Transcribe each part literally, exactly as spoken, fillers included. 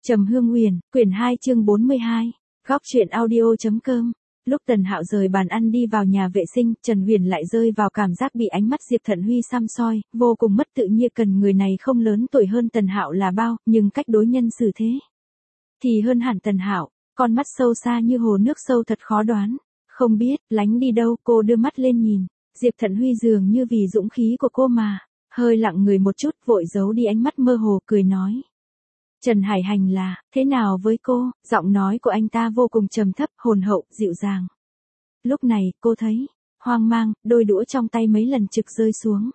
Trầm Hương Huyền, quyển hai chương bốn mươi hai, góc truyện audio.com. Lúc Tần Hạo rời bàn ăn đi vào nhà vệ sinh, Trần Huyền lại rơi vào cảm giác bị ánh mắt Diệp Thận Huy săm soi, vô cùng mất tự nhiên. Cần người này không lớn tuổi hơn Tần Hạo là bao, nhưng cách đối nhân xử thế thì hơn hẳn Tần Hạo, con mắt sâu xa như hồ nước sâu thật khó đoán. Không biết lánh đi đâu, cô đưa mắt lên nhìn, Diệp Thận Huy dường như vì dũng khí của cô mà hơi lặng người một chút, vội giấu đi ánh mắt mơ hồ, cười nói: Trần Hải Hành là, thế nào với cô? Giọng nói của anh ta vô cùng trầm thấp, hồn hậu, dịu dàng. Lúc này, cô thấy hoang mang, đôi đũa trong tay mấy lần trực rơi xuống.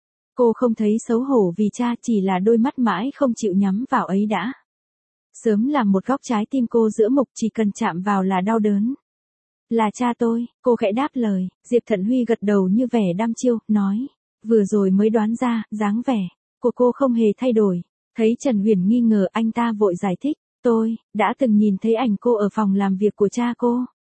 Cô không thấy xấu hổ vì cha, chỉ là đôi mắt mãi không chịu nhắm vào ấy đã sớm làm một góc trái tim cô giữa mục, chỉ cần chạm vào là đau đớn. Là cha tôi, cô khẽ đáp lời. Diệp Thận Huy gật đầu như vẻ đăm chiêu, nói: Vừa rồi mới đoán ra, dáng vẻ của cô không hề thay đổi. Thấy Trần Huyền nghi ngờ, anh ta vội giải thích: Tôi đã từng nhìn thấy ảnh cô ở phòng làm việc của cha cô.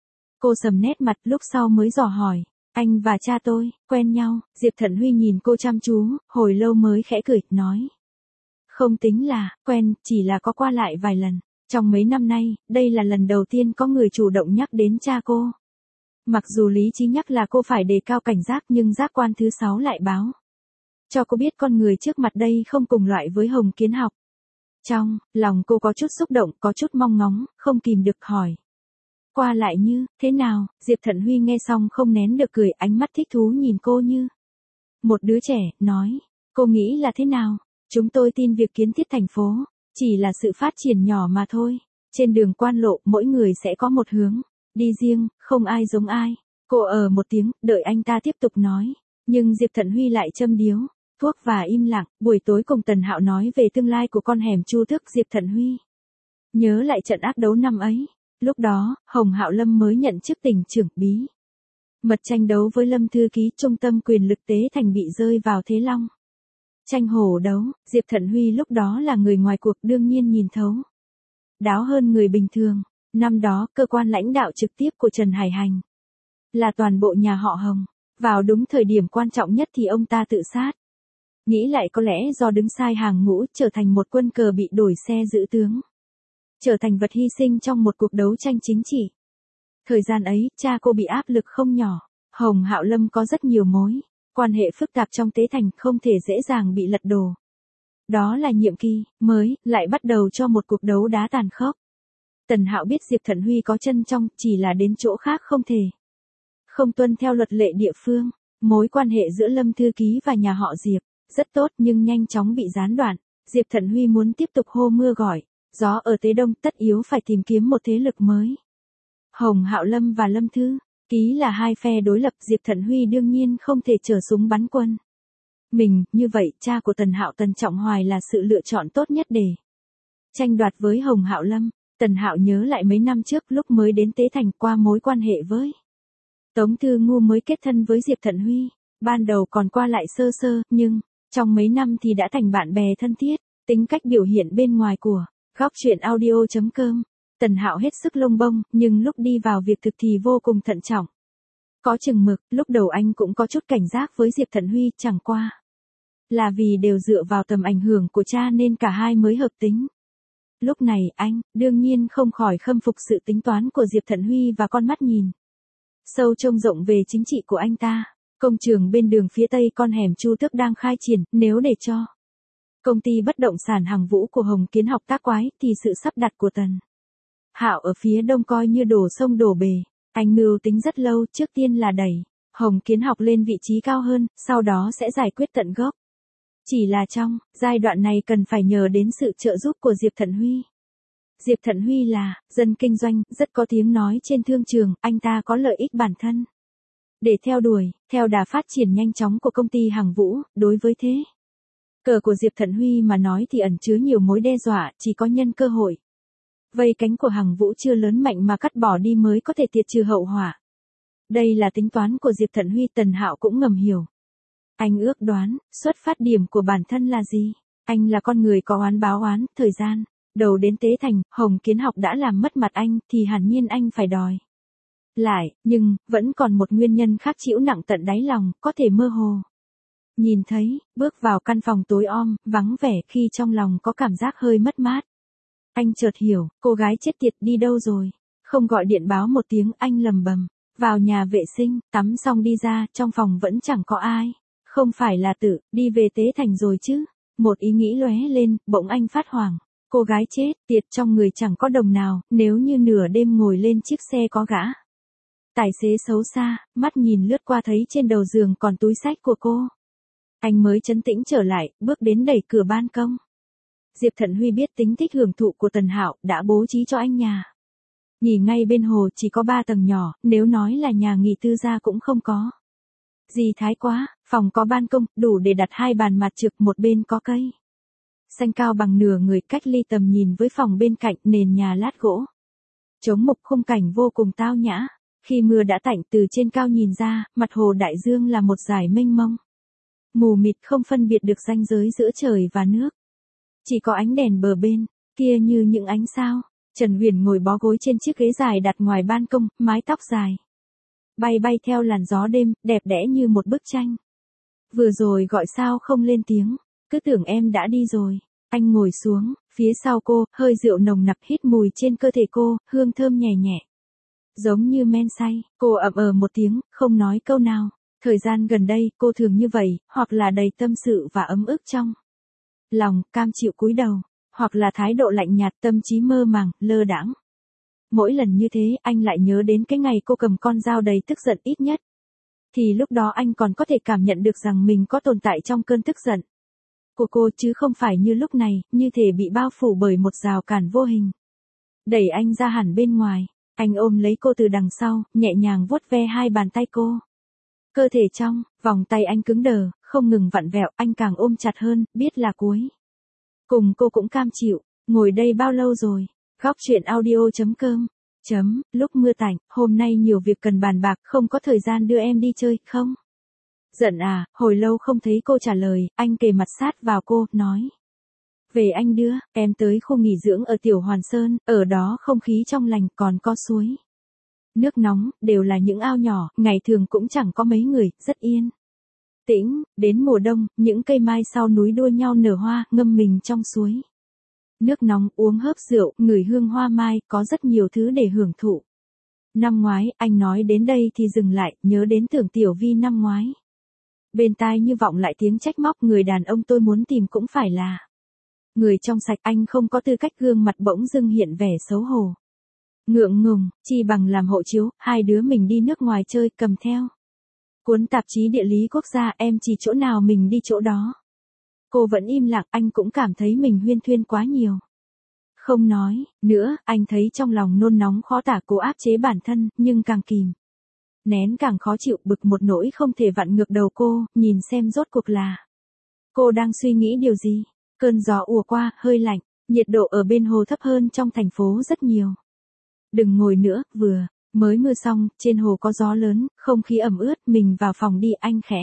Cô sầm nét mặt, lúc sau mới dò hỏi: Anh và cha tôi quen nhau? Diệp Thận Huy nhìn cô chăm chú, hồi lâu mới khẽ cười, nói: Không tính là quen, chỉ là có qua lại vài lần. Trong mấy năm nay, đây là lần đầu tiên có người chủ động nhắc đến cha cô. Mặc dù lý trí nhắc là cô phải đề cao cảnh giác, nhưng giác quan thứ sáu lại báo cho cô biết con người trước mặt đây không cùng loại với Hồng Kiến Học. Trong lòng cô có chút xúc động, có chút mong ngóng, không kìm được hỏi: Qua lại như thế nào? Diệp Thận Huy nghe xong không nén được cười, ánh mắt thích thú nhìn cô như một đứa trẻ, nói: Cô nghĩ là thế nào? Chúng tôi tin việc kiến thiết thành phố chỉ là sự phát triển nhỏ mà thôi. Trên đường quan lộ, mỗi người sẽ có một hướng đi riêng, không ai giống ai. Cô ờ một tiếng, đợi anh ta tiếp tục nói, nhưng Diệp Thận Huy lại châm điếu thuốc và im lặng. Buổi tối cùng Tần Hạo nói về tương lai của con hẻm Chu Thức, Diệp Thận Huy nhớ lại trận ác đấu năm ấy. Lúc đó, Hồng Hạo Lâm mới nhận chức tỉnh trưởng, bí mật tranh đấu với Lâm thư ký, trung tâm quyền lực Tế Thành bị rơi vào thế long tranh hổ đấu. Diệp Thận Huy lúc đó là người ngoài cuộc, đương nhiên nhìn thấu đáo hơn người bình thường. Năm đó, cơ quan lãnh đạo trực tiếp của Trần Hải Hành là toàn bộ nhà họ Hồng. Vào đúng thời điểm quan trọng nhất thì ông ta tự sát. Nghĩ lại có lẽ do đứng sai hàng ngũ, trở thành một quân cờ bị đổi xe giữ tướng, trở thành vật hy sinh trong một cuộc đấu tranh chính trị. Thời gian ấy, cha cô bị áp lực không nhỏ. Hồng Hạo Lâm có rất nhiều mối quan hệ phức tạp trong Tế Thành, không thể dễ dàng bị lật đổ. Đó là nhiệm kỳ mới lại bắt đầu cho một cuộc đấu đá tàn khốc. Tần Hạo biết Diệp Thận Huy có chân trong, chỉ là đến chỗ khác không thể không tuân theo luật lệ địa phương. Mối quan hệ giữa Lâm thư ký và nhà họ Diệp rất tốt, nhưng nhanh chóng bị gián đoạn. Diệp Thận Huy muốn tiếp tục hô mưa gọi gió ở Tế Đông, tất yếu phải tìm kiếm một thế lực mới. Hồng Hạo Lâm và Lâm thư ký là hai phe đối lập, Diệp Thận Huy đương nhiên không thể chở súng bắn quân mình. Như vậy, cha của Tần Hạo, Tần Trọng Hoài là sự lựa chọn tốt nhất để tranh đoạt với Hồng Hạo Lâm. Tần Hạo nhớ lại mấy năm trước, lúc mới đến Tế Thành, qua mối quan hệ với Tống Thư Ngu mới kết thân với Diệp Thận Huy. Ban đầu còn qua lại sơ sơ, nhưng trong mấy năm thì đã thành bạn bè thân thiết. Tính cách biểu hiện bên ngoài của góc truyện audio.com. Tần Hạo hết sức lông bông, nhưng lúc đi vào việc thực thì vô cùng thận trọng, có chừng mực. Lúc đầu anh cũng có chút cảnh giác với Diệp Thận Huy, chẳng qua là vì đều dựa vào tầm ảnh hưởng của cha nên cả hai mới hợp tính. Lúc này, anh đương nhiên không khỏi khâm phục sự tính toán của Diệp Thận Huy và con mắt nhìn sâu trông rộng về chính trị của anh ta. Công trường bên đường phía tây con hẻm Chu Tước đang khai triển, nếu để cho công ty bất động sản Hằng Vũ của Hồng Kiến Học tác quái, thì sự sắp đặt của Tần Hạo ở phía đông coi như đổ sông đổ bể. Anh mưu tính rất lâu, trước tiên là đẩy Hồng Kiến Học lên vị trí cao hơn, sau đó sẽ giải quyết tận gốc. Chỉ là trong giai đoạn này cần phải nhờ đến sự trợ giúp của Diệp Thận Huy. Diệp Thận Huy là dân kinh doanh, rất có tiếng nói trên thương trường, anh ta có lợi ích bản thân để theo đuổi. Theo đà phát triển nhanh chóng của công ty Hằng Vũ, đối với thế cờ của Diệp Thận Huy mà nói thì ẩn chứa nhiều mối đe dọa, chỉ có nhân cơ hội vây cánh của Hằng Vũ chưa lớn mạnh mà cắt bỏ đi mới có thể tiệt trừ hậu họa. Đây là tính toán của Diệp Thận Huy, Tần Hạo cũng ngầm hiểu. Anh ước đoán, xuất phát điểm của bản thân là gì? Anh là con người có oán báo oán, thời gian đầu đến Tế Thành, Hồng Kiến Học đã làm mất mặt anh, thì hẳn nhiên anh phải đòi lại, nhưng vẫn còn một nguyên nhân khác chịu nặng tận đáy lòng, có thể mơ hồ nhìn thấy. Bước vào căn phòng tối om, vắng vẻ, khi trong lòng có cảm giác hơi mất mát. Anh chợt hiểu, cô gái chết tiệt đi đâu rồi? Không gọi điện báo một tiếng, anh lầm bầm. Vào nhà vệ sinh, tắm xong đi ra, trong phòng vẫn chẳng có ai. Không phải là tự, đi về Tế Thành rồi chứ? Một ý nghĩ lóe lên, bỗng anh phát hoảng. Cô gái chết, tiệt trong người chẳng có đồng nào, nếu như nửa đêm ngồi lên chiếc xe có gã tài xế xấu xa, mắt nhìn lướt qua thấy trên đầu giường còn túi xách của cô. Anh mới trấn tĩnh trở lại, bước đến đẩy cửa ban công. Diệp Thận Huy biết tính thích hưởng thụ của Tần Hạo, đã bố trí cho anh nhà nghỉ ngay bên hồ, chỉ có ba tầng nhỏ, nếu nói là nhà nghỉ tư gia cũng không có gì thái quá. Phòng có ban công, đủ để đặt hai bàn mặt trược, một bên có cây xanh cao bằng nửa người, cách ly tầm nhìn với phòng bên cạnh, nền nhà lát gỗ chống mục, khung cảnh vô cùng tao nhã. Khi mưa đã tạnh, từ trên cao nhìn ra, mặt hồ đại dương là một dải mênh mông mù mịt, không phân biệt được ranh giới giữa trời và nước. Chỉ có ánh đèn bờ bên kia như những ánh sao. Trần Huyền ngồi bó gối trên chiếc ghế dài đặt ngoài ban công, mái tóc dài bay bay theo làn gió đêm, đẹp đẽ như một bức tranh. Vừa rồi gọi sao không lên tiếng, cứ tưởng em đã đi rồi. Anh ngồi xuống, phía sau cô, hơi rượu nồng nặc hít mùi trên cơ thể cô, hương thơm nhẹ nhẹ, giống như men say. Cô ậm ờ một tiếng, không nói câu nào. Thời gian gần đây, cô thường như vậy, hoặc là đầy tâm sự và ấm ức trong lòng, cam chịu cúi đầu, hoặc là thái độ lạnh nhạt, tâm trí mơ màng, lơ đãng. Mỗi lần như thế, anh lại nhớ đến cái ngày cô cầm con dao đầy tức giận, ít nhất thì lúc đó anh còn có thể cảm nhận được rằng mình có tồn tại trong cơn tức giận của cô, chứ không phải như lúc này, như thể bị bao phủ bởi một rào cản vô hình, đẩy anh ra hẳn bên ngoài. Anh ôm lấy cô từ đằng sau, nhẹ nhàng vuốt ve hai bàn tay cô. Cơ thể trong vòng tay anh cứng đờ, không ngừng vặn vẹo, anh càng ôm chặt hơn, biết là cuối cùng cô cũng cam chịu. Ngồi đây bao lâu rồi? Góc truyện audio chấm com chấm, lúc mưa tạnh, hôm nay nhiều việc cần bàn bạc, không có thời gian đưa em đi chơi, không? Giận à? Hồi lâu không thấy cô trả lời, anh kề mặt sát vào cô, nói. Về anh đưa, em tới khu nghỉ dưỡng ở Tiểu Hoàn Sơn, ở đó không khí trong lành, còn có suối nước nóng, đều là những ao nhỏ, ngày thường cũng chẳng có mấy người, rất yên tĩnh. Đến mùa đông, những cây mai sau núi đua nhau nở hoa, ngâm mình trong suối nước nóng, uống hớp rượu, ngửi hương hoa mai, có rất nhiều thứ để hưởng thụ. Năm ngoái, anh nói đến đây thì dừng lại, nhớ đến Tưởng Tiểu Vi năm ngoái. Bên tai như vọng lại tiếng trách móc, người đàn ông tôi muốn tìm cũng phải là người trong sạch, anh không có tư cách. Gương mặt bỗng dưng hiện vẻ xấu hổ, ngượng ngùng, chi bằng làm hộ chiếu, hai đứa mình đi nước ngoài chơi, cầm theo cuốn tạp chí địa lý quốc gia, em chỉ chỗ nào mình đi chỗ đó. Cô vẫn im lặng, anh cũng cảm thấy mình huyên thuyên quá nhiều. Không nói nữa, anh thấy trong lòng nôn nóng khó tả, cố áp chế bản thân, nhưng càng kìm nén càng khó chịu, bực một nỗi không thể vặn ngược đầu cô, nhìn xem rốt cuộc là cô đang suy nghĩ điều gì. Cơn gió ùa qua, hơi lạnh, nhiệt độ ở bên hồ thấp hơn trong thành phố rất nhiều. Đừng ngồi nữa, vừa mới mưa xong, trên hồ có gió lớn, không khí ẩm ướt, mình vào phòng đi, anh khẽ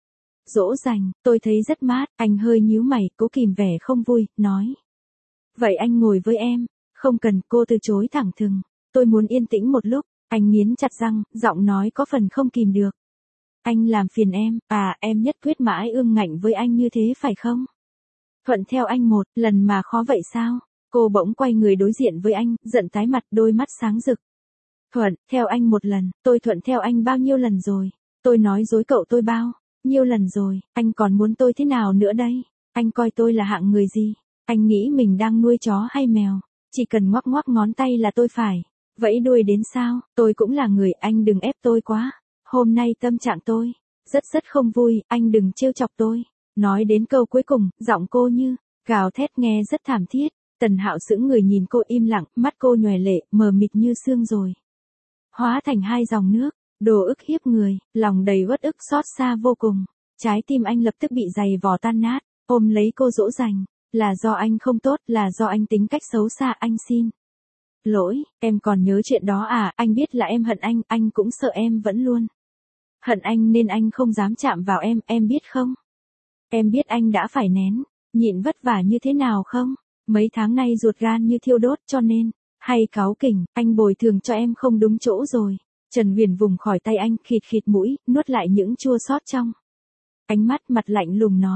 dỗ dành. Tôi thấy rất mát. Anh hơi nhíu mày, cố kìm vẻ không vui, nói. Vậy anh ngồi với em. Không cần, cô từ chối thẳng thừng. Tôi muốn yên tĩnh một lúc. Anh nghiến chặt răng, giọng nói có phần không kìm được. Anh làm phiền em, à em nhất quyết mãi ương ngạnh với anh như thế phải không? Thuận theo anh một lần mà khó vậy sao? Cô bỗng quay người đối diện với anh, giận tái mặt, đôi mắt sáng rực. Thuận theo anh một lần, tôi thuận theo anh bao nhiêu lần rồi? Tôi nói dối cậu tôi bao nhiêu lần rồi? Anh còn muốn tôi thế nào nữa đây? Anh coi tôi là hạng người gì? Anh nghĩ mình đang nuôi chó hay mèo? Chỉ cần ngoắc ngoắc ngón tay là tôi phải vẫy đuôi đến sao? Tôi cũng là người, anh đừng ép tôi quá. Hôm nay tâm trạng tôi rất rất không vui, anh đừng trêu chọc tôi. Nói đến câu cuối cùng, giọng cô như gào thét, nghe rất thảm thiết. Tần Hạo sững người nhìn cô im lặng, mắt cô nhòe lệ, mờ mịt như sương rồi hóa thành hai dòng nước. Đồ ức hiếp người, lòng đầy uất ức xót xa vô cùng. Trái tim anh lập tức bị giày vò tan nát, ôm lấy cô dỗ dành. Là do anh không tốt, là do anh tính cách xấu xa, anh xin lỗi. Em còn nhớ chuyện đó à? Anh biết là em hận anh, anh cũng sợ em vẫn luôn hận anh nên anh không dám chạm vào em, em biết không? Em biết anh đã phải nén nhịn vất vả như thế nào không? Mấy tháng nay ruột gan như thiêu đốt, cho nên hay cáu kỉnh, anh bồi thường cho em không đúng chỗ rồi. Trần Huyền vùng khỏi tay anh, khịt khịt mũi, nuốt lại những chua xót trong ánh mắt, mặt lạnh lùng nói.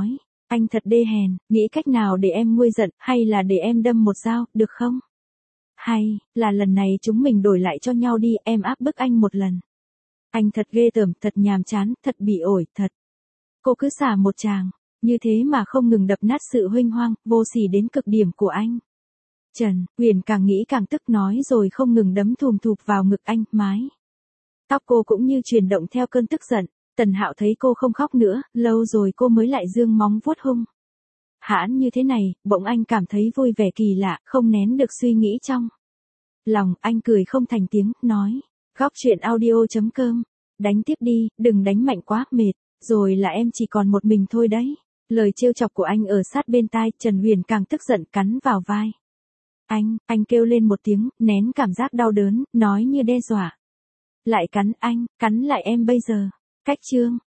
Anh thật đê hèn, nghĩ cách nào để em nguôi giận, hay là để em đâm một dao, được không? Hay, là lần này chúng mình đổi lại cho nhau đi, em áp bức anh một lần. Anh thật ghê tởm, thật nhàm chán, thật bị ổi, thật. Cô cứ xả một tràng, như thế mà không ngừng đập nát sự huênh hoang, vô sỉ đến cực điểm của anh. Trần Huyền càng nghĩ càng tức nói rồi không ngừng đấm thùm thụp vào ngực anh, mái. Tóc cô cũng như chuyển động theo cơn tức giận. Tần Hạo thấy cô không khóc nữa, lâu rồi cô mới lại dương móng vuốt hung. Hãn như thế này, bỗng anh cảm thấy vui vẻ kỳ lạ, không nén được suy nghĩ trong lòng. Anh cười không thành tiếng, nói. Góc chuyện audio.com. Đánh tiếp đi, đừng đánh mạnh quá, mệt. Rồi là em chỉ còn một mình thôi đấy. Lời trêu chọc của anh ở sát bên tai, Trần Huyền càng tức giận cắn vào vai. Anh, anh kêu lên một tiếng, nén cảm giác đau đớn, nói như đe dọa. Lại cắn anh, cắn lại em bây giờ. Cách chương.